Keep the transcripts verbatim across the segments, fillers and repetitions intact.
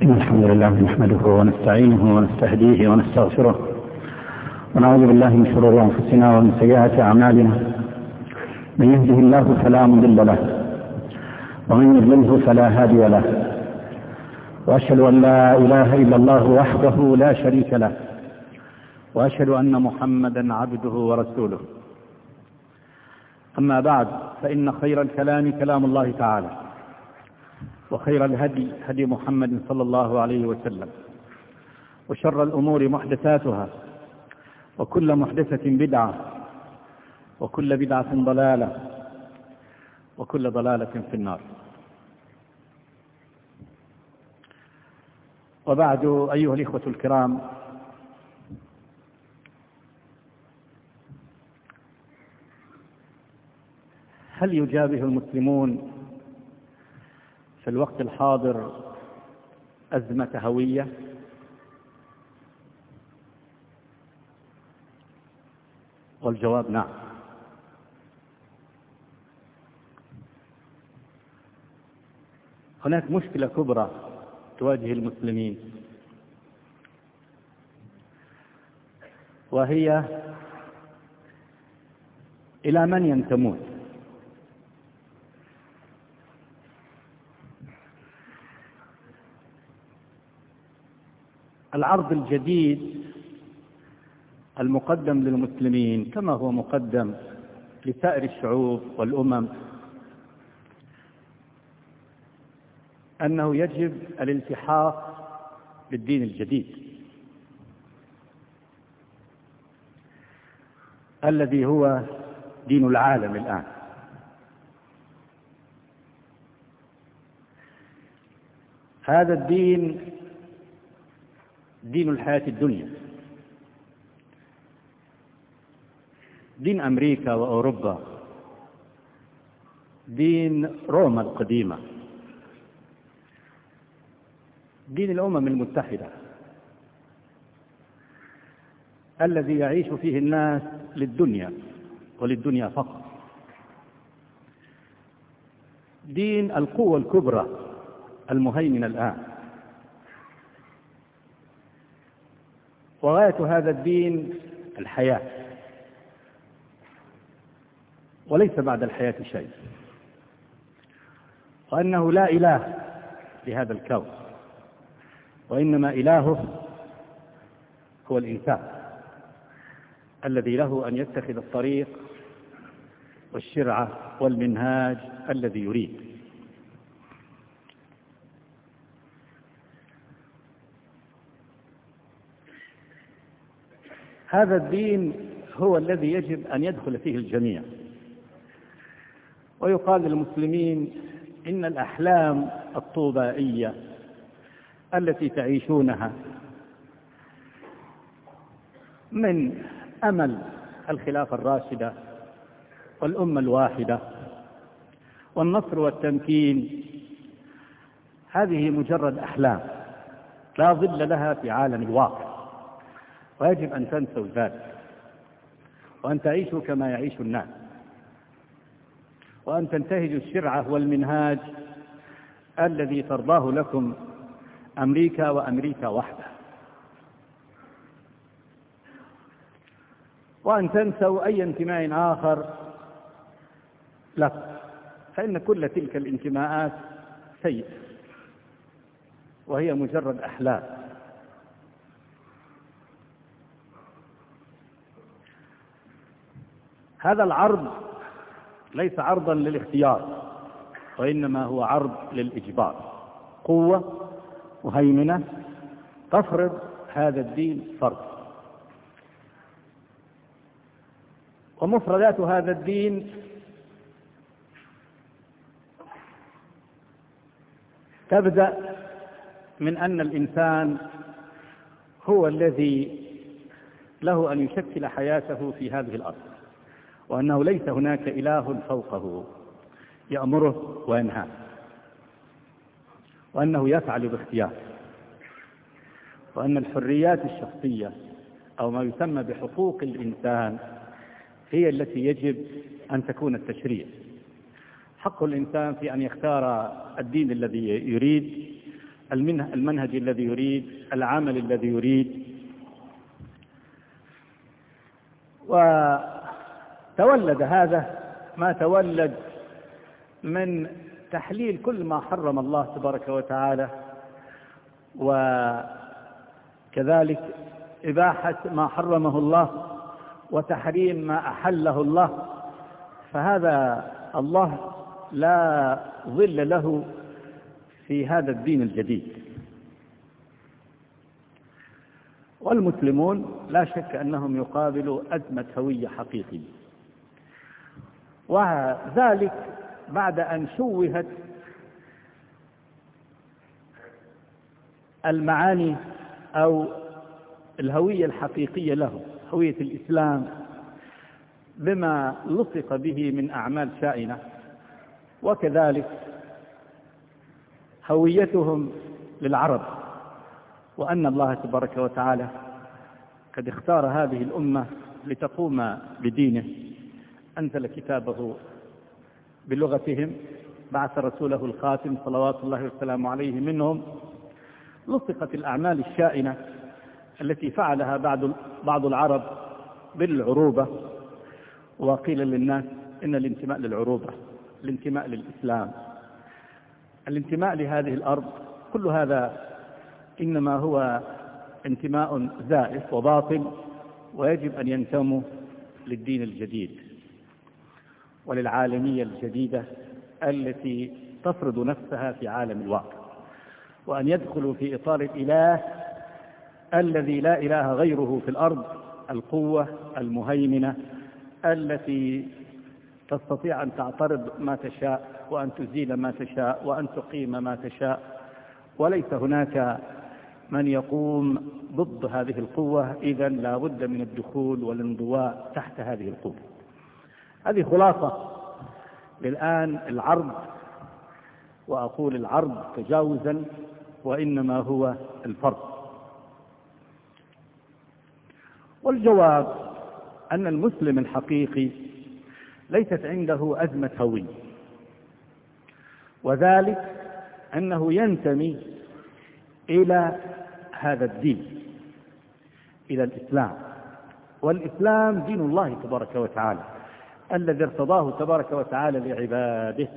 الحمد لله نحمده ونستعينه ونستهديه ونستغفره ونعوذ بالله من شرور أنفسنا ومن سيئات أعمالنا. من يهده الله فلا مضل له ومن يضلله فلا هادي له، وأشهد أن لا إله إلا الله وحده لا شريك له، وأشهد أن محمدا عبده ورسوله. أما بعد، فإن خير الكلام كلام الله تعالى، وخير الهدي هدي محمد صلى الله عليه وسلم، وشر الأمور محدثاتها، وكل محدثة بدعة، وكل بدعة ضلالة، وكل ضلالة في النار. وبعد، أيها الإخوة الكرام، هل يجابه المسلمون في الوقت الحاضر أزمة هوية؟ والجواب نعم. هناك مشكلة كبرى تواجه المسلمين، وهي إلى من ينتمون. العرض الجديد المقدم للمسلمين كما هو مقدم لسائر الشعوب والأمم أنه يجب الالتحاق بالدين الجديد الذي هو دين العالم الآن. هذا الدين دين الحياة الدنيا، دين أمريكا وأوروبا، دين روما القديمة، دين الأمم المتحدة الذي يعيش فيه الناس للدنيا وللدنيا فقط، دين القوة الكبرى المهيمنة الآن. وغاية هذا الدين الحياة، وليس بعد الحياة شيء، وأنه لا إله لهذا الكون، وإنما إلهه هو الإنسان الذي له أن يتخذ الطريق والشرعة والمنهاج الذي يريد. هذا الدين هو الذي يجب أن يدخل فيه الجميع. ويقال للمسلمين إن الأحلام الطوبائية التي تعيشونها من أمل الخلافة الراشدة والأمة الواحدة والنصر والتمكين، هذه مجرد أحلام لا ظل لها في عالم الواقع، ويجب أن تنسوا ذلك، وأن تعيشوا كما يعيش الناس، وأن تنتهجوا الشرعة والمنهاج الذي ترضاه لكم أمريكا وأمريكا وحده، وأن تنسوا أي انتماء آخر لك، فإن كل تلك الانتماءات سيئة وهي مجرد أحلام. هذا العرض ليس عرضا للاختيار، وإنما هو عرض للإجبار. قوة مهيمنة تفرض هذا الدين فرض، ومفردات هذا الدين تبدأ من أن الإنسان هو الذي له أن يشكل حياته في هذه الأرض، وأنه ليس هناك إله فوقه يأمره وينهاه، وأنه يفعل باختيار، وأن الحريات الشخصية أو ما يسمى بحقوق الإنسان هي التي يجب أن تكون التشريع. حق الإنسان في أن يختار الدين الذي يريد، المنهج الذي يريد، العمل الذي يريد. وتولد هذا ما تولد من تحليل كل ما حرم الله تبارك وتعالى، وكذلك إباحة ما حرمه الله وتحريم ما أحله الله. فهذا الله لا ظل له في هذا الدين الجديد. والمسلمون لا شك أنهم يقابلوا أزمة هوية حقيقية، وذلك بعد أن شوهت المعاني أو الهوية الحقيقية له، هوية الإسلام، بما لصق به من أعمال شائنة، وكذلك هويتهم للعرب، وأن الله تبارك وتعالى قد اختار هذه الأمة لتقوم بدينه، أنزل كتابه بلغتهم، بعث رسوله الخاتم صلوات الله والسلام عليه منهم. لصقت الأعمال الشائنة التي فعلها بعض بعض العرب بالعروبة، وقيل للناس إن الانتماء للعروبة، الانتماء للإسلام، الانتماء لهذه الأرض، كل هذا إنما هو انتماء زائف وباطل، ويجب أن ينتموا للدين الجديد وللعالمية الجديدة التي تفرض نفسها في عالم الواقع، وأن يدخلوا في إطار الإله الذي لا إله غيره في الأرض، القوة المهيمنة التي تستطيع أن تعترض ما تشاء، وأن تزيل ما تشاء، وأن تقيم ما تشاء، وليس هناك من يقوم ضد هذه القوة. إذن لا بد من الدخول والانضواء تحت هذه القوة. هذه خلاصة للآن العرض، وأقول العرض تجاوزا، وإنما هو الفرق. والجواب أن المسلم الحقيقي ليست عنده أزمة هوية، وذلك أنه ينتمي إلى هذا الدين، إلى الإسلام. والإسلام دين الله تبارك وتعالى الذي ارتضاه تبارك وتعالى لعباده.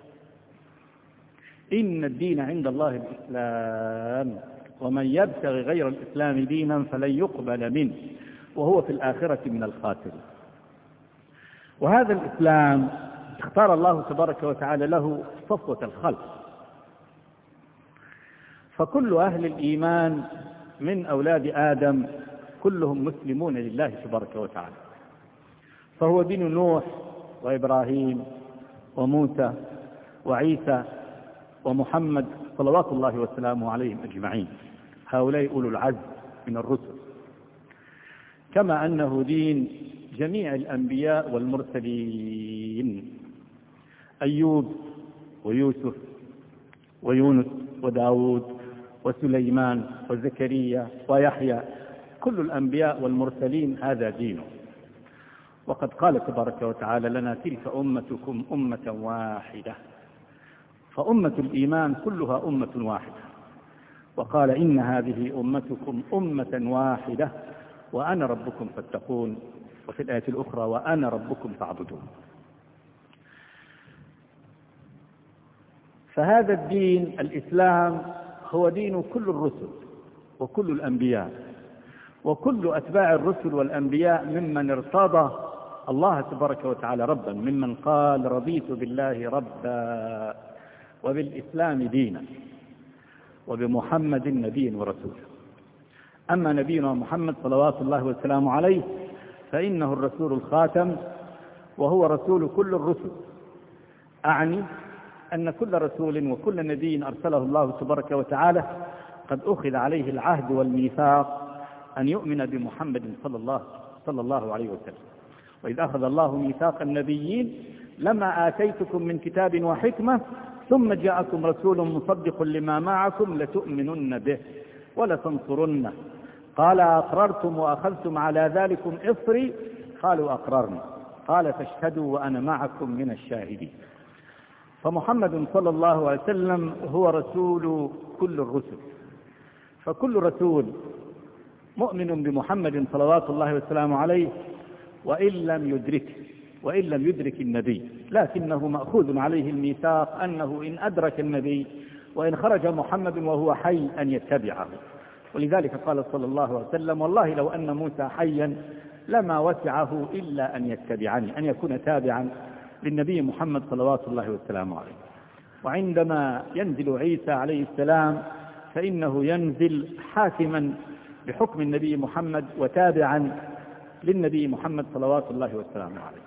إن الدين عند الله الإسلام، ومن يبتغي غير الإسلام دينا فلن يقبل منه وهو في الآخرة من الخاسرين. وهذا الإسلام اختار الله تبارك وتعالى له صفوة الخلق، فكل أهل الإيمان من أولاد آدم كلهم مسلمون لله تبارك وتعالى. فهو دين نوح وإبراهيم وموسى وعيسى ومحمد صلوات الله وسلامه عليهم أجمعين، هؤلاء أولو العزم من الرسل، كما أنه دين جميع الأنبياء والمرسلين، أيوب ويوسف ويونس وداود وسليمان وزكريا ويحيى، كل الأنبياء والمرسلين هذا دينه. وقد قال تبارك وتعالى لنا تلك أمتكم أمة واحدة، فأمة الإيمان كلها أمة واحدة. وقال إن هذه أمتكم أمة واحدة وأنا ربكم فاتقون، وفي الآية الأخرى وأنا ربكم فاعبدون. فهذا الدين الإسلام هو دين كل الرسل وكل الأنبياء، وكل أتباع الرسل والأنبياء ممن ارتضى الله تبارك وتعالى ربا، ممن قال رضيت بالله ربا وبالإسلام دينا وبمحمد نبي ورسول. أما نبينا محمد صلوات الله وسلامه عليه فإنه الرسول الخاتم، وهو رسول كل الرسل. أعني أن كل رسول وكل نبي أرسله الله تبارك وتعالى قد أخذ عليه العهد والميثاق أن يؤمن بمحمد صلى الله, صلى الله عليه وسلم. وإذ أخذ الله ميثاق النبيين لما آتيتكم من كتاب وحكمة ثم جاءكم رسول مصدق لما معكم لتؤمنن به ولتنصرنه قال أقررتم وأخذتم على ذلكم إصري قالوا أقررنا قال فاشهدوا وأنا معكم من الشاهدين. فمحمد صلى الله عليه وسلم هو رسول كل الرسل، فكل رسول مؤمن بمحمد صلوات الله وسلامه عليه وإن لم يدركه وإن لم يدرك النبي، لكنه مأخوذ عليه الميثاق أنه إن أدرك النبي وإن خرج محمد وهو حي أن يتبعه. ولذلك قال صلى الله عليه وسلم: والله لو أن موسى حيا لما وسعه إلا أن يتبعني، أن يكون تابعا للنبي محمد صلوات الله وسلامه عليه. وعندما ينزل عيسى عليه السلام فإنه ينزل حاكما بحكم النبي محمد وتابعا للنبي محمد صلوات الله وسلامه عليه.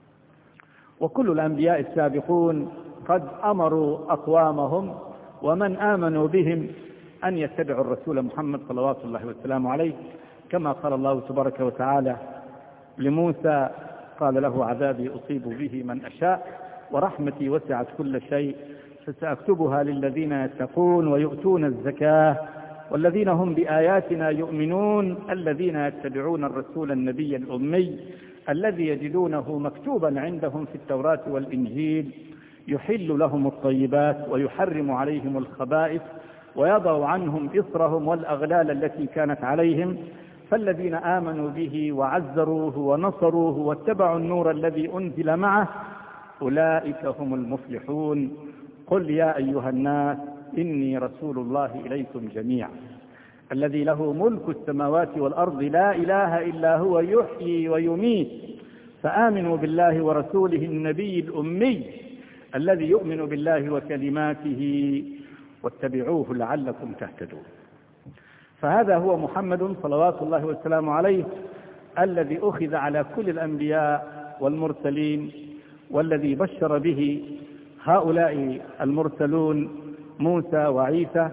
وكل الأنبياء السابقون قد أمروا أقوامهم ومن آمنوا بهم أن يتبعوا الرسول محمد صلوات الله وسلامه عليه، كما قال الله تبارك وتعالى لموسى: قال له: عذابي أصيب به من أشاء ورحمتي وسعت كل شيء فسأكتبها للذين يتقون ويؤتون الزكاة والذين هم بآياتنا يؤمنون الذين يتبعون الرسول النبي الأمي الذي يجدونه مكتوبا عندهم في التوراة والإنجيل يحل لهم الطيبات ويحرم عليهم الخبائث ويضع عنهم إصرهم والأغلال التي كانت عليهم فالذين آمنوا به وعزروه ونصروه واتبعوا النور الذي أنزل معه أولئك هم المفلحون. قل يا أيها الناس إني رسول الله إليكم جميعا الذي له ملك السماوات والأرض لا إله إلا هو يحيي ويميت فآمنوا بالله ورسوله النبي الأمي الذي يؤمن بالله وكلماته واتبعوه لعلكم تهتدون. فهذا هو محمد صلوات الله وسلامه عليه الذي أخذ على كل الأنبياء والمرسلين، والذي بشر به هؤلاء المرسلون موسى وعيسى،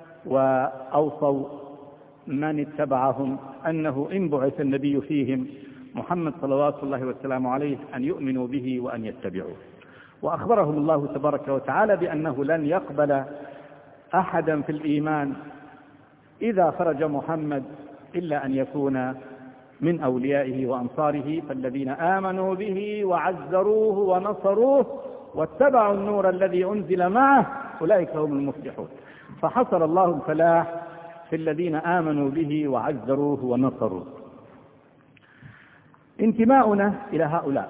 وأوصوا من اتبعهم أنه إن بعث النبي فيهم محمد صلوات الله وسلامه عليه أن يؤمنوا به وأن يتبعوه. وأخبرهم الله تبارك وتعالى بأنه لن يقبل أحدا في الإيمان إذا خرج محمد إلا أن يكون من أوليائه وأنصاره، فالذين آمنوا به وعزروه ونصروه واتبعوا النور الذي أنزل معه أولئك هم المفلحون. فحصل الله الفلاح في الذين آمنوا به وعزروه ونصروه. انتماؤنا إلى هؤلاء،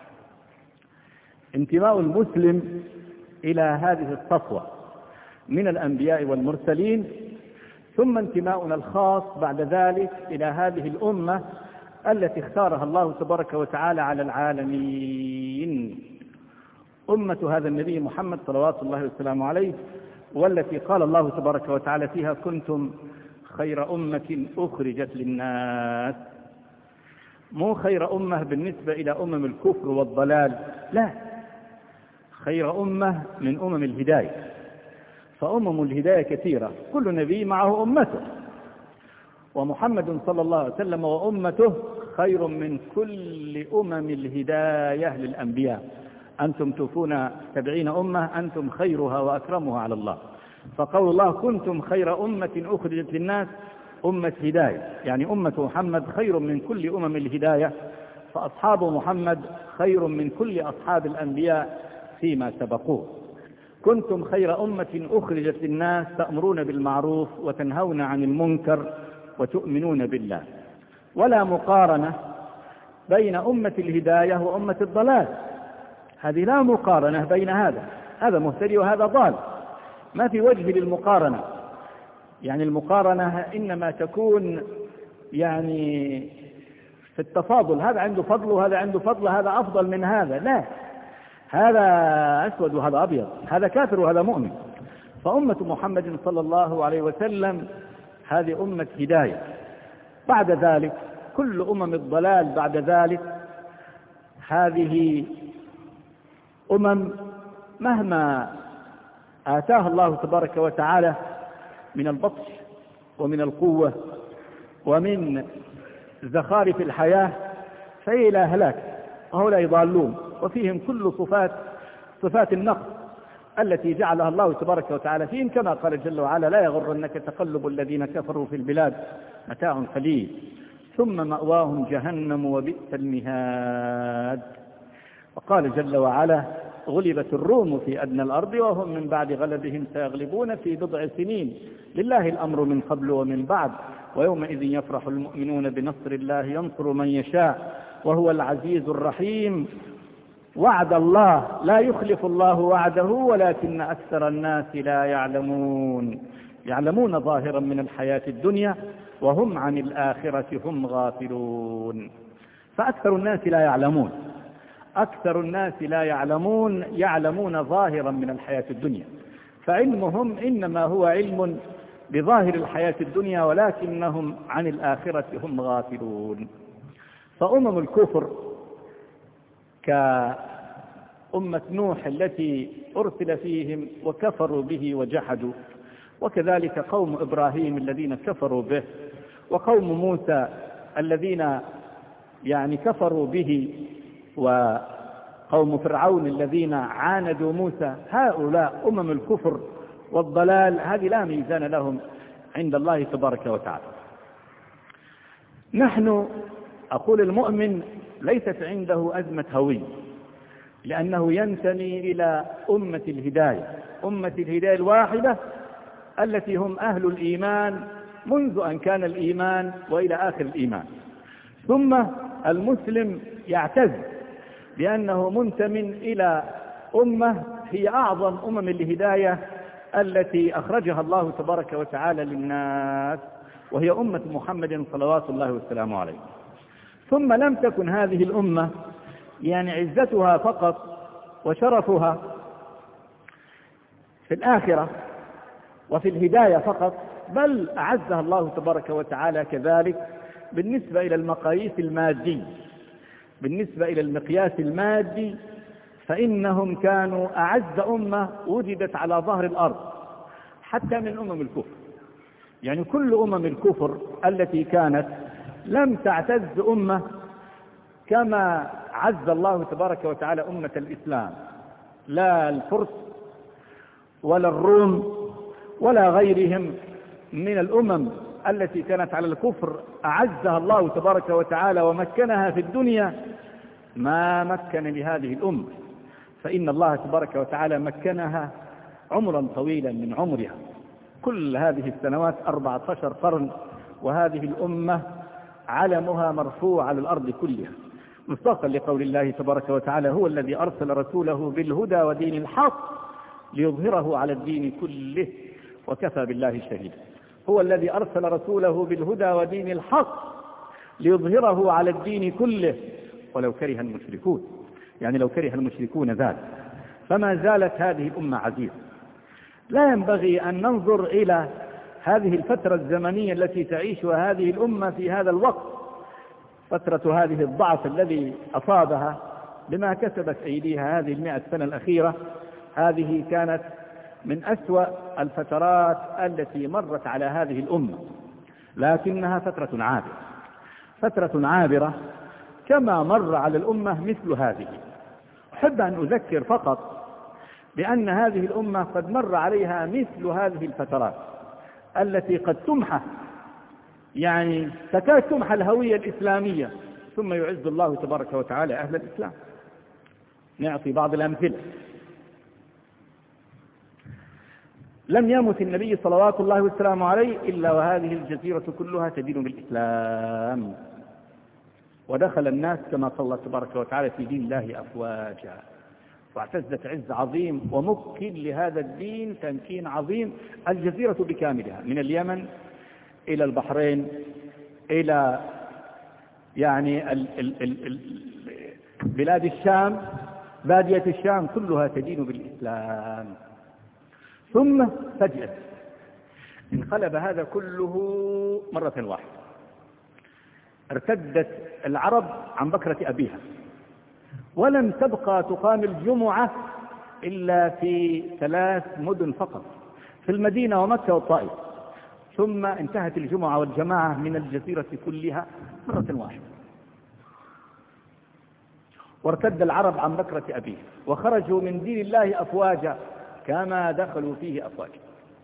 انتماء المسلم إلى هذه الصفوة من الأنبياء والمرسلين، ثم انتماؤنا الخاص بعد ذلك إلى هذه الأمة التي اختارها الله تبارك وتعالى على العالمين، أمة هذا النبي محمد صلوات الله وسلامه عليه، والتي قال الله تبارك وتعالى فيها: كنتم خير أمة أخرجت للناس. مو خير أمة بالنسبة إلى أمم الكفر والضلال، لا، خير أمة من أمم الهداية. فأمم الهداية كثيرة، كل نبي معه أمته، ومحمد صلى الله عليه وسلم وأمته خير من كل أمم الهداية للأنبياء. أنتم توفون سبعين أمة أنتم خيرها وأكرمها على الله. فقول الله: كنتم خير أمة أخرجت للناس، أمة هداية، يعني أمة محمد خير من كل أمم الهداية، فأصحاب محمد خير من كل أصحاب الأنبياء فيما سبقوه. كنتم خير أمة أخرجت للناس تأمرون بالمعروف وتنهون عن المنكر وتؤمنون بالله. ولا مقارنة بين أمة الهداية وأمة الضلال، هذه لا مقارنة بين هذا، هذا مهتدي وهذا ضال، ما في وجه للمقارنة. يعني المقارنة إنما تكون يعني في التفاضل، هذا عنده فضل وهذا عنده فضل، هذا أفضل من هذا، لا، هذا أسود وهذا أبيض، هذا كافر وهذا مؤمن. فأمة محمد صلى الله عليه وسلم هذه أمة هداية. بعد ذلك كل أمم الضلال بعد ذلك هذه أمم مهما آتاها الله تبارك وتعالى من البطش ومن القوة ومن زخارف الحياة فهي إلى هلاك، وهؤلاء يضالون، وفيهم كل صفات صفات النقص التي جعلها الله تبارك وتعالى فيهم، كما قال جل وعلا: لا يغرنك تقلب الذين كفروا في البلاد متاع قليل ثم مأواهم جهنم وبئس المهاد. وقال جل وعلا: غلبت الروم في أدنى الأرض وهم من بعد غلبهم سيغلبون في بضع سنين، لله الأمر من قبل ومن بعد، ويومئذ يفرح المؤمنون بنصر الله ينصر من يشاء وهو العزيز الرحيم. وعد الله لا يخلف الله وعده ولكن أكثر الناس لا يعلمون، يعلمون ظاهرا من الحياة الدنيا وهم عن الآخرة هم غافلون. فأكثر الناس لا يعلمون، أكثر الناس لا يعلمون يعلمون ظاهرا من الحياة الدنيا، فعلمهم إنما هو علم بظاهر الحياة الدنيا ولكنهم عن الآخرة هم غافلون. فأمم الكفر كأمة نوح التي أرسل فيهم وكفروا به وجحدوا، وكذلك قوم إبراهيم الذين كفروا به، وقوم موسى الذين يعني كفروا به، وقوم فرعون الذين عاندوا موسى، هؤلاء أمم الكفر والضلال هذه لا ميزان لهم عند الله تبارك وتعالى. نحن أقول المؤمن ليست عنده أزمة هوية، لأنه ينتمي إلى أمة الهداية، أمة الهداية الواحدة التي هم أهل الإيمان منذ أن كان الإيمان وإلى آخر الإيمان. ثم المسلم يعتز بأنه منتمٍ إلى أمة هي أعظم أمم الهداية التي أخرجها الله تبارك وتعالى للناس، وهي أمة محمد صلوات الله والسلام عليه. ثم لم تكن هذه الأمة يعني عزتها فقط وشرفها في الآخرة وفي الهداية فقط، بل أعزها الله تبارك وتعالى كذلك بالنسبة إلى المقاييس المادية، بالنسبة إلى المقياس المادي، فإنهم كانوا أعز أمة وجدت على ظهر الأرض حتى من أمم الكفر. يعني كل أمم الكفر التي كانت لم تعتز أمة كما عز الله تبارك وتعالى أمة الإسلام، لا الفرس ولا الروم ولا غيرهم من الأمم التي كانت على الكفر أعزها الله تبارك وتعالى ومكنها في الدنيا ما مكن لهذه الأمة، فإن الله تبارك وتعالى مكنها عمرا طويلا من عمرها، كل هذه السنوات أربعة عشر قرن، وهذه الأمة علمها مرفوع على الأرض كلها، مصداقا لقول الله تبارك وتعالى: هو الذي أرسل رسوله بالهدى ودين الحق ليظهره على الدين كله وكفى بالله شهيدا. هو الذي أرسل رسوله بالهدى ودين الحق ليظهره على الدين كله ولو كره المشركون، يعني لو كره المشركون ذلك. فما زالت هذه الأمة عزيزة. لا ينبغي أن ننظر إلى هذه الفترة الزمنية التي تعيشها هذه الأمة في هذا الوقت، فترة هذه الضعف الذي أصابها بما كسبت أيديها هذه المئة سنة الأخيرة. هذه كانت من أسوأ الفترات التي مرت على هذه الأمة، لكنها فترة عابرة، فترة عابرة كما مر على الأمة مثل هذه. أحب أن أذكر فقط بأن هذه الأمة قد مر عليها مثل هذه الفترات التي قد تمحى، يعني تكاد تمحى الهوية الإسلامية، ثم يعز الله تبارك وتعالى أهل الإسلام. نعطي بعض الأمثلة. لم يمت النبي صلوات الله والسلام عليه إلا وهذه الجزيرة كلها تدين بالإسلام، ودخل الناس كما قال الله تبارك وتعالى في دين الله أفواجا، واعتزت عز عظيم ومكن لهذا الدين تمكين عظيم. الجزيرة بكاملها من اليمن إلى البحرين إلى يعني ال ال ال ال بلاد الشام، بادية الشام كلها تدين بالإسلام. ثم فجأة انقلب هذا كله مرة واحدة، ارتدت العرب عن بكرة أبيها، ولم تبقى تقام الجمعة إلا في ثلاث مدن فقط، في المدينة ومكة والطائف، ثم انتهت الجمعة والجماعة من الجزيرة كلها مرة واحدة. وارتد العرب عن بكرة أبيها وخرجوا من دين الله أفواجا كما دخلوا فيه أفواجا.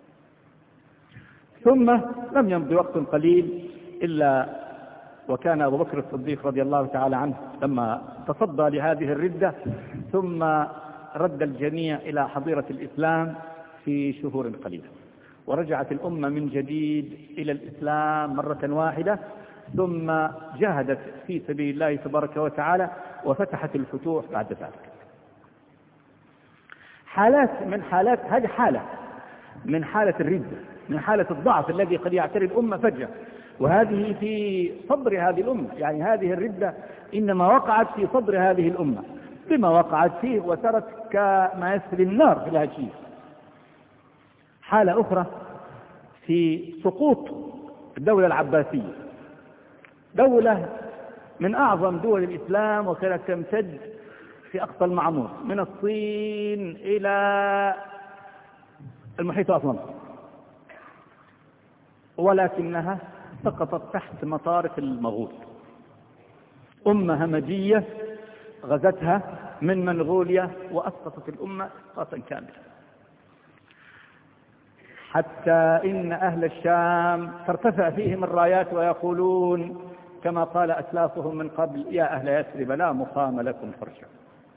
ثم لم يمضي وقت قليل إلا وكان أبو بكر الصديق رضي الله تعالى عنه لما تصدى لهذه الردة ثم رد الجميع إلى حظيرة الإسلام في شهور قليلة، ورجعت الأمة من جديد إلى الإسلام مرة واحدة، ثم جاهدت في سبيل الله تبارك وتعالى وفتحت الفتوح بعد ذلك. حالات من حالات هذه حالة من حالة الردة، من حالة الضعف الذي قد يعتري الأمة فجأة، وهذه في صدر هذه الأمة. يعني هذه الردة إنما وقعت في صدر هذه الأمة بما وقعت فيه، وسرت كما يسري النار في الهشيم. حالة أخرى في سقوط الدولة العباسية، دولة من أعظم دول الإسلام، وكانت تمتد في أقصى المعمور من الصين إلى المحيط الأطلنطي، ولكنها سقطت تحت مطارق المغول. أمة همجية غزتها من منغوليا وأسقطت الأمة إسقاطا كاملا، حتى إن أهل الشام ترتفع فيهم الرايات ويقولون كما قال أسلافهم من قبل: يا أهل يثرب لا مقام لكم فارجعوا.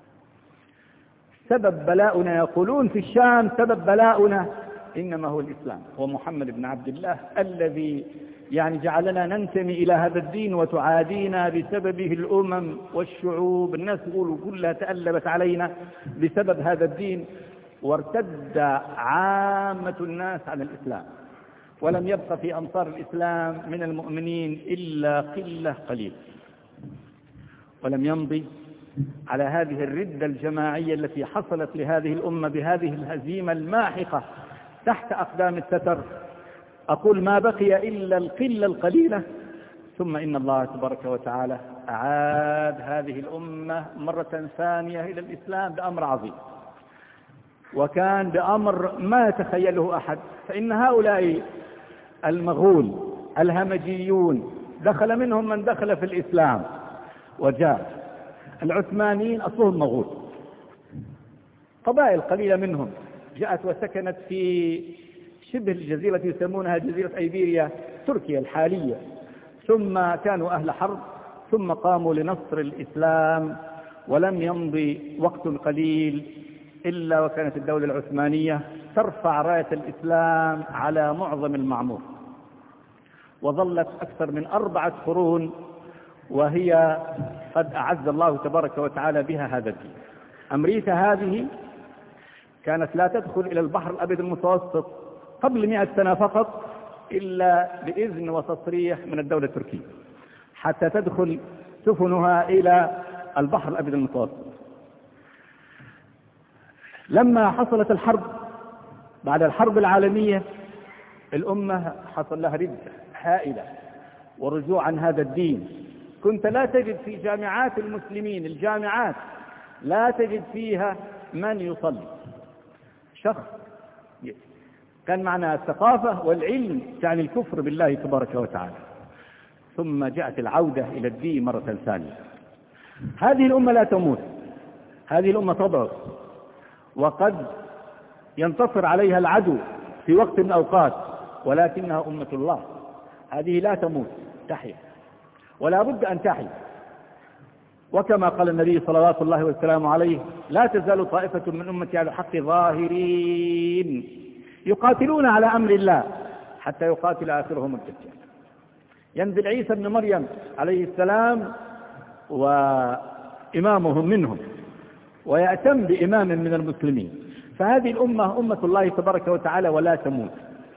سبب بلاؤنا، يقولون في الشام، سبب بلاؤنا إنما هو الإسلام، هو محمد بن عبد الله الذي يعني جعلنا ننتمي إلى هذا الدين، وتعادينا بسببه الأمم والشعوب. الناس يقولوا كلها تألبت علينا بسبب هذا الدين، وارتد عامة الناس عن الإسلام، ولم يبق في أمصار الإسلام من المؤمنين إلا قلة قليلة. ولم يمضي على هذه الردة الجماعية التي حصلت لهذه الأمة بهذه الهزيمة الماحقة تحت أقدام التتر، أقول ما بقي إلا القلة القليلة، ثم إن الله تبارك وتعالى أعاد هذه الأمة مرة ثانية إلى الإسلام بأمر عظيم، وكان بأمر ما يتخيله أحد. فإن هؤلاء المغول الهمجيون دخل منهم من دخل في الإسلام وجاء. العثمانيين أصلهم مغول، قبائل قليلة منهم جاءت وسكنت في شبه الجزيرة يسمونها جزيرة أيبيريا، تركيا الحالية، ثم كانوا أهل حرب، ثم قاموا لنصر الإسلام. ولم يمضي وقت قليل إلا وكانت الدولة العثمانية ترفع راية الإسلام على معظم المعمور، وظلت أكثر من أربعة قرون وهي قد أعز الله تبارك وتعالى بها هذا الدين. أمريكا هذه كانت لا تدخل إلى البحر الأبيض المتوسط قبل مئة سنة فقط إلا بإذن وتصريح من الدولة التركية حتى تدخل سفنها إلى البحر الأبيض المتوسط. لما حصلت الحرب بعد الحرب العالمية، الأمة حصل لها ردة هائلة ورجوع عن هذا الدين. كنت لا تجد في جامعات المسلمين، الجامعات لا تجد فيها من يصلي شخص كان معنا الثقافة والعلم تعني الكفر بالله تبارك وتعالى. ثم جاءت العودة إلى الدين مرة ثانية. هذه الأمة لا تموت، هذه الأمة تضعف، وقد ينتصر عليها العدو في وقت من الأوقات، ولكنها أمة الله، هذه لا تموت، تحيا، ولا بد أن تحيا. وكما قال النبي صلوات الله والسلام عليه: لا تزال طائفة من أمتي على الحق ظاهرين يقاتلون على أمر الله حتى يقاتل آخرهم الدجال. ينزل عيسى بن مريم عليه السلام وإمامهم منهم، ويأتم بإمام من المسلمين. فهذه الأمة أمة الله تبارك وتعالى ولا تموت.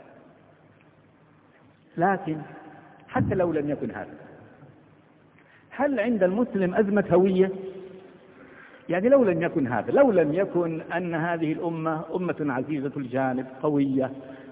لكن حتى لو لم يكن هذا، هل عند المسلم أزمة هوية؟ يعني لو لم يكن هذا، لو لم يكن أن هذه الأمة أمة عزيزة الجانب قوية،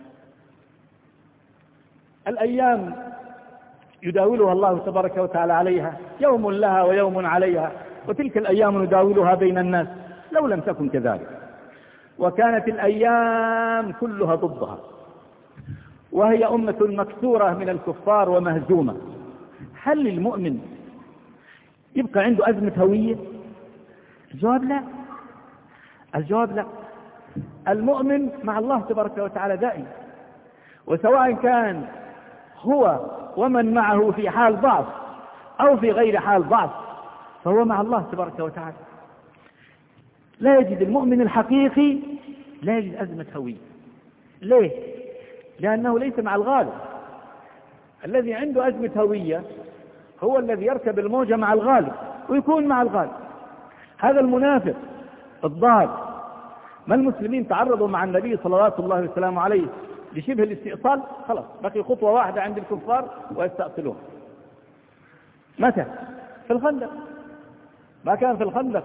الأيام يداولها الله تبارك وتعالى عليها، يوم لها ويوم عليها، وتلك الأيام نداولها بين الناس. لو لم تكن كذلك وكانت الأيام كلها ضدها، وهي أمة مكسورة من الكفار ومهزومة، هل المؤمن يبقى عنده أزمة هوية؟ الجواب لا، الجواب لا. المؤمن مع الله تبارك وتعالى دائما، وسواء كان هو ومن معه في حال ضعف أو في غير حال ضعف، فهو مع الله تبارك وتعالى. لا يجد المؤمن الحقيقي لا يجد أزمة هوية. ليه؟ لأنه ليس مع الغالب. الذي عنده أزمة هوية هو الذي يركب الموجة مع الغالب ويكون مع الغالب. هذا المنافق الضال. ما المسلمين تعرضوا مع النبي صلوات الله وسلامه عليه لشبه الاستئصال، خلاص بقي خطوة واحدة عند الكفار ويستأصلون. متى؟ في الخندق. ما كان في الخندق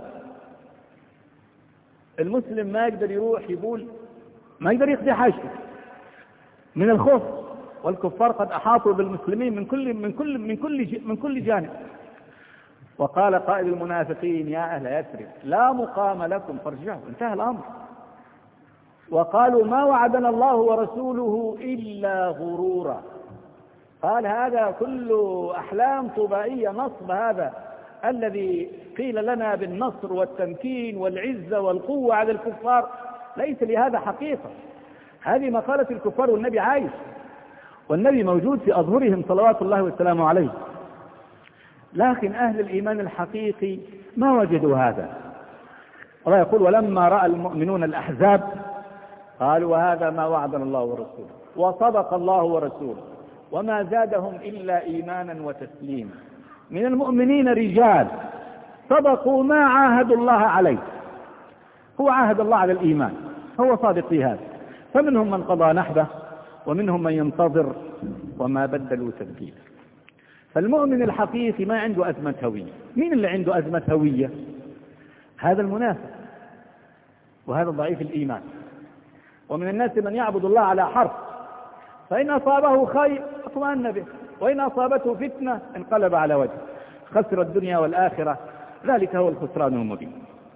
المسلم ما يقدر يروح يقول، ما يقدر يقضي حاجته من الخوف، والكفار قد أحاطوا بالمسلمين من كل من كل من كل من كل جانب. وقال قائد المنافقين يا أهل يثرب لا مقام لكم فارجعوا. انتهى الأمر. وقالوا ما وعدنا الله ورسوله إلا غرورا. قال هذا كله أحلام طبائية، نصب هذا الذي قيل لنا بالنصر والتمكين والعزة والقوة على الكفار، ليس لهذا حقيقة. هذه مقالة الكفار والنبي عايش، والنبي موجود في أظهرهم صلوات الله وسلامه عليه. لكن أهل الإيمان الحقيقي ما وجدوا هذا. الله يقول ولما رأى المؤمنون الأحزاب قالوا وهذا ما وعدنا الله ورسوله وصدق الله ورسوله وما زادهم إلا إيمانا وتسليما. من المؤمنين رجال صدقوا ما عاهدوا الله عليه. هو عاهد الله على الإيمان، هو صادق في هذا. فمنهم من قضى نحبه ومنهم من ينتظر وما بدلوا تبديلا. فالمؤمن الحقيقي ما عنده أزمة هوية. مين اللي عنده أزمة هوية؟ هذا المنافق، وهذا ضعيف الإيمان. ومن الناس من يعبد الله على حرف، فإن أصابه خير اطمأن به، وإن أصابته فتنة انقلب على وجهه، خسر الدنيا والآخرة، ذلك هو الخسران المبين.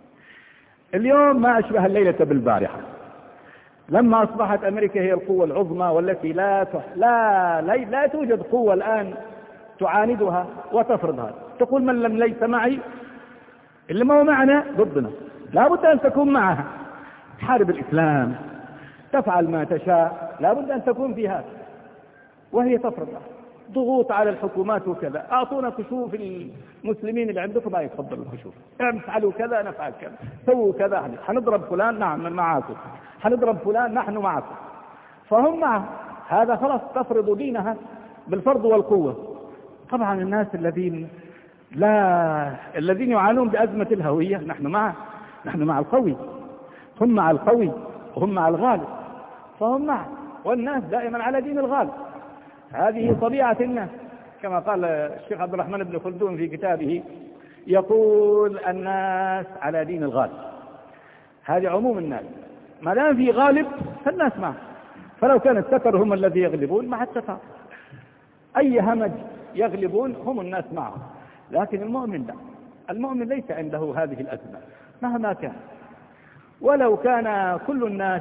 اليوم ما أشبه الليلة بالبارحة، لما أصبحت أمريكا هي القوة العظمى والتي لا تح... لا... لا لا توجد قوة الآن تعاندها وتفرضها. تقول من لم ليس معي، اللي ما هو معنا ضدنا، لا بد أن تكون معها، تحارب الإسلام، تفعل ما تشاء، لا بد أن تكون في هذا، وهي تفرض ضغوط على الحكومات وكذا. أعطونا كشوف المسلمين اللي عندكم، ما يتفضلوا الكشوف، افعلوا كذا نفعل كذا، سووا كذا، حنضرب فلان نعم معاكم، حنضرب فلان نحن معكم. فهم معه هذا، خلاص تفرض دينها بالفرض والقوة. طبعا الناس الذين لا الذين يعانون بأزمة الهوية نحن معه، نحن مع القوي، هم مع القوي وهم مع الغالب، فهم معه، والناس دائما على دين الغالب. هذه طبيعة الناس، كما قال الشيخ عبد الرحمن بن خلدون في كتابه، يقول الناس على دين الغالب. هذه عموم الناس، ما دام في غالب فالناس معه. فلو كان الستر هم الذي يغلبون مع الستر، أي همج يغلبون هم الناس معه. لكن المؤمن لا، المؤمن ليس عنده هذه الأزمة مهما كان. ولو كان كل الناس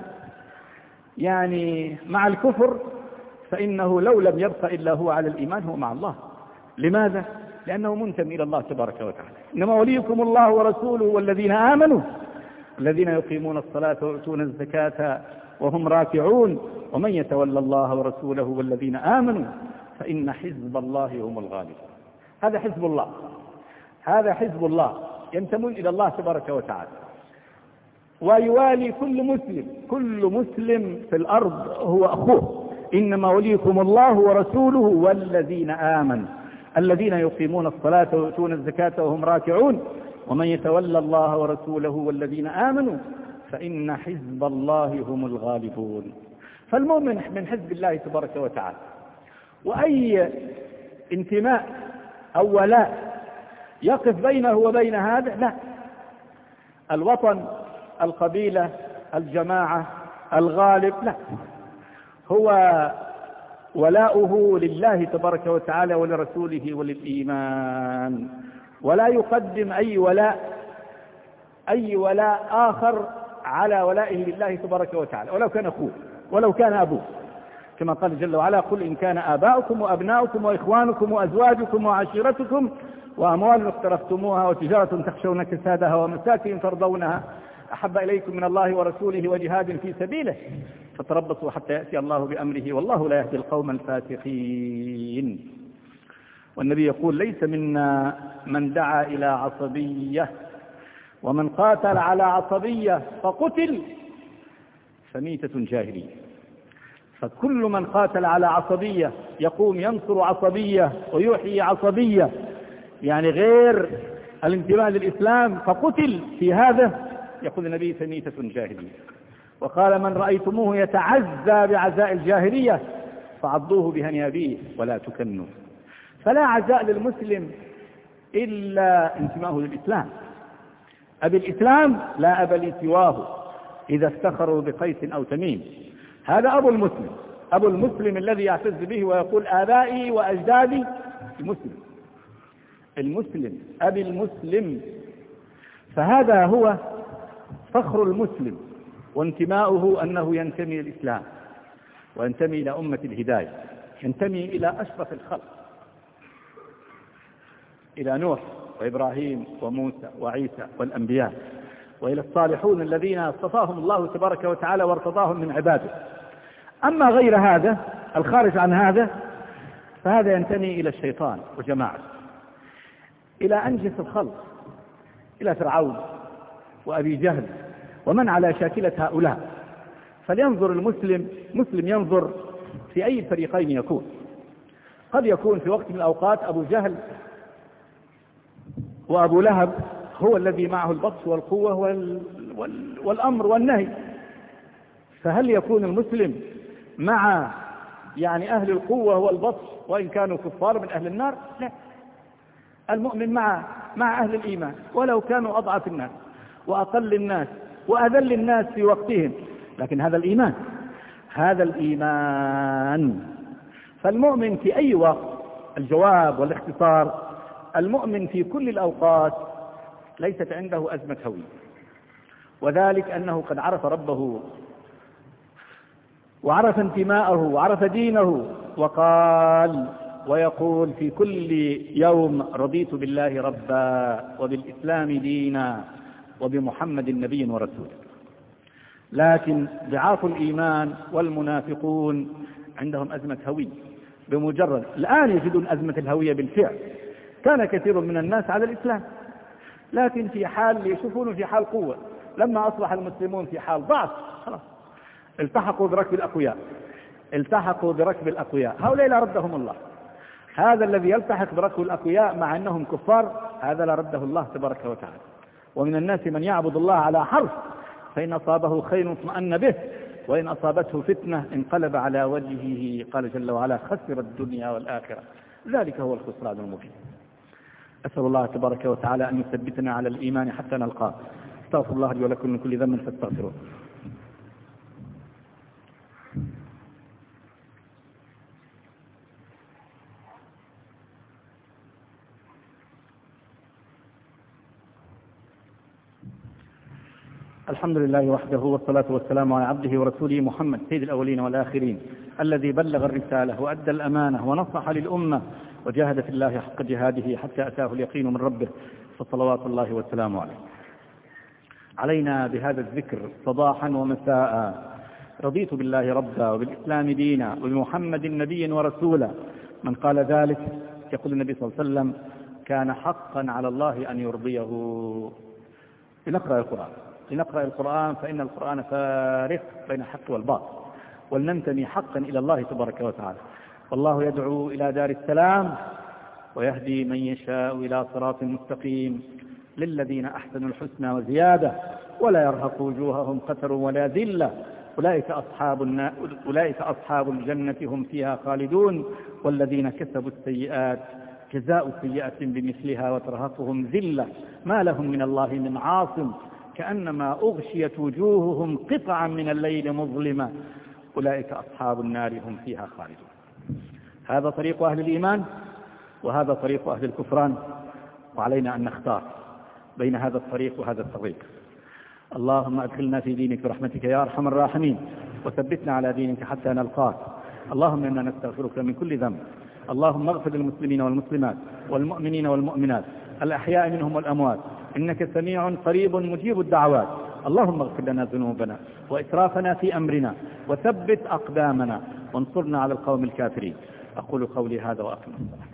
يعني مع الكفر، فإنه لو لم يبق إلا هو على الإيمان هو مع الله. لماذا؟ لأنه منتمي إلى الله تبارك وتعالى. إنما وليكم الله ورسوله والذين آمنوا الذين يقيمون الصلاة ويؤتون الزكاة وهم راكعون ومن يتولى الله ورسوله والذين آمنوا فإن حزب الله هم الغالبون. هذا حزب الله، هذا حزب الله، ينتمون إلى الله تبارك وتعالى، ويوالي كل مسلم. كل مسلم في الأرض هو أخوه. إنما وليكم الله ورسوله والذين آمنوا الذين يقيمون الصلاة ويؤتون الزكاة وهم راكعون ومن يتولى الله ورسوله والذين آمنوا فإن حزب الله هم الغالبون. فالمؤمن من حزب الله تبارك وتعالى. وأي انتماء أو ولاء يقف بينه وبين هذا لا. الوطن، القبيلة، الجماعة، الغالب لا، هو ولاؤه لله تبارك وتعالى ولرسوله وللإيمان، ولا يقدم أي ولاء أي ولاء آخر على ولائه لله تبارك وتعالى، ولو كان أخوه ولو كان أبوه، كما قال جل وعلا قل إن كان آباؤكم وأبناؤكم وإخوانكم وأزواجكم وعشيرتكم وأموال اقترفتموها وتجارة تخشون كسادها ومساكن ترضونها أحب إليكم من الله ورسوله وجهاد في سبيله فتربصوا حتى يأتي الله بأمره والله لا يهدي القوم الفاسقين. والنبي يقول ليس منا من دعا إلى عصبية ومن قاتل على عصبية فقتل فميتة جاهلية. فكل من قاتل على عصبية يقوم ينصر عصبية ويحيي عصبية، يعني غير الانتماء للإسلام، فقتل في هذا، يقول النبي فميتة جاهلية. وقال من رأيتموه يتعزى بعزاء الجاهلية فعضوه بهنيابيه ولا تكنوا. فلا عزاء للمسلم إلا انتماءه للإسلام. أبي الإسلام لا أبا لي سواه إذا افتخروا بقيس أو تميم. هذا أبو المسلم، أبو المسلم الذي يعتز به ويقول آبائي وأجدادي المسلم، المسلم أبي المسلم. فهذا هو فخر المسلم وانتماؤه، أنه ينتمي للإسلام وينتمي إلى أمة الهداية، ينتمي إلى أشرف الخلق، إلى نوح وإبراهيم وموسى وعيسى والأنبياء، وإلى الصالحون الذين اصطفاهم الله تبارك وتعالى وارتضاهم من عباده. أما غير هذا الخارج عن هذا فهذا ينتمي إلى الشيطان وجماعته، إلى أنجس الخلق، إلى فرعون وأبي جهل ومن على شاكلة هؤلاء. فلينظر المسلم، مسلم ينظر في أي الفريقين يكون. قد يكون في وقت من الأوقات أبو جهل وأبو لهب هو الذي معه البطش والقوة وال... وال... والأمر والنهي. فهل يكون المسلم مع يعني أهل القوة والبطش وإن كانوا كفار من أهل النار؟ لا، المؤمن مع مع أهل الإيمان ولو كانوا أضعف الناس وأقل الناس وأذل الناس في وقتهم، لكن هذا الإيمان، هذا الإيمان. فالمؤمن في أي وقت، الجواب والاختصار، المؤمن في كل الأوقات ليست عنده أزمة هوية، وذلك أنه قد عرف ربه وعرف انتماءه وعرف دينه، وقال ويقول في كل يوم رضيت بالله ربا وبالإسلام دينا وبمحمد نبي ورسول. لكن ضعاف الإيمان والمنافقون عندهم أزمة هوية بمجرد الآن يجدون أزمة الهوية بالفعل. كان كثير من الناس على الإسلام لكن في حال يشوفون في حال قوة، لما أصبح المسلمون في حال ضعف خلاص التحقوا بركب الأقوياء، التحقوا بركب الأقوياء. هؤلاء لا ردهم الله. هذا الذي يلتحق بركب الأقوياء مع أنهم كفار هذا لا رده الله تبارك وتعالى. ومن الناس من يعبد الله على حرف فإن أصابه خير اطمأن به وإن أصابته فتنة انقلب على وجهه. قال جل وعلا خسر الدنيا والآخرة، ذلك هو الخسران المبين. أسأل الله تبارك وتعالى أن يثبتنا على الإيمان حتى نلقاه. استغفر الله لي ولكم من كل ذنب فاستغفروه. الحمد لله وحده والصلاة والسلام على عبده ورسوله محمد سيد الأولين والآخرين، الذي بلغ الرسالة وأدى الأمانة ونصح للأمة وجاهد في الله حق جهاده حتى أتاه اليقين من ربه، فصلوات الله والسلام عليه. علينا بهذا الذكر صباحا ومساء: رضيت بالله ربا وبالإسلام دينا وبمحمد نبي ورسولا. من قال ذلك يقول النبي صلى الله عليه وسلم كان حقا على الله أن يرضيه. لنقرأ القرآن لنقرأ القرآن فإن القرآن فارق بين الحق والباطل، ولننتمي حقا إلى الله تبارك وتعالى. والله يدعو إلى دار السلام ويهدي من يشاء إلى صراط مستقيم. للذين أحسنوا الحسنى وزيادة ولا يرهق وجوههم قتر ولا ذلة أولئك أصحاب النا... أولئك أصحاب الجنة هم فيها خالدون. والذين كسبوا السيئات جزاء سيئة بمثلها وترهقهم ذلة ما لهم من الله من عاصم كأنما أغشيت وجوههم قطعا من الليل مظلمة أولئك أصحاب النار هم فيها خالدون. هذا طريق أهل الإيمان وهذا طريق أهل الكفران، وعلينا أن نختار بين هذا الطريق وهذا الطريق. اللهم أدخلنا في دينك برحمتك يا أرحم الراحمين، وثبتنا على دينك حتى نلقاك. اللهم إنا نستغفرك من كل ذنب. اللهم اغفر للمسلمين والمسلمات والمؤمنين والمؤمنات الأحياء منهم والأموات، إنك سميع قريب مجيب الدعوات. اللهم اغفر لنا ذنوبنا وإسرافنا في أمرنا وثبت أقدامنا وانصرنا على القوم الكافرين. أقول قولي هذا وأقم الصلاة.